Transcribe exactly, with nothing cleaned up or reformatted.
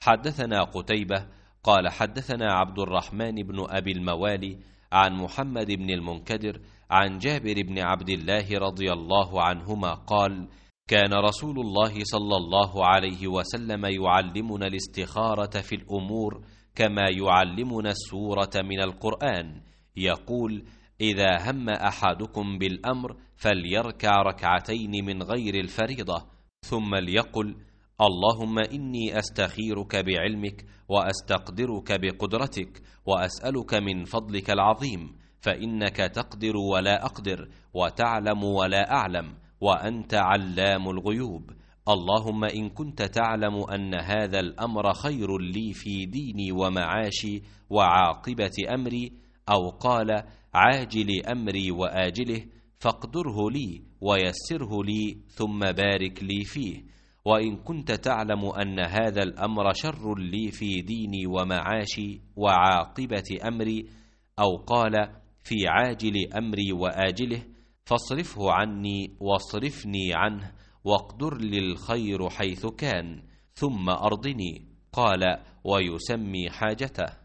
حدثنا قتيبة قال حدثنا عبد الرحمن بن أبي الموالي عن محمد بن المنكدر عن جابر بن عبد الله رضي الله عنهما قال: كان رسول الله صلى الله عليه وسلم يعلمنا الاستخارة في الأمور كما يعلمنا السورة من القرآن، يقول: إذا هم أحدكم بالأمر فليركع ركعتين من غير الفريضة، ثم ليقل: اللهم إني أستخيرك بعلمك وأستقدرك بقدرتك وأسألك من فضلك العظيم، فإنك تقدر ولا أقدر وتعلم ولا أعلم وأنت علام الغيوب. اللهم إن كنت تعلم أن هذا الأمر خير لي في ديني ومعاشي وعاقبة أمري، أو قال عاجل أمري وآجله، فاقدره لي ويسره لي ثم بارك لي فيه. وإن كنت تعلم أن هذا الأمر شر لي في ديني ومعاشي وعاقبة أمري، أو قال في عاجل أمري وآجله، فاصرفه عني واصرفني عنه واقدر لي الخير حيث كان، ثم أرضني. قال: ويسمي حاجته.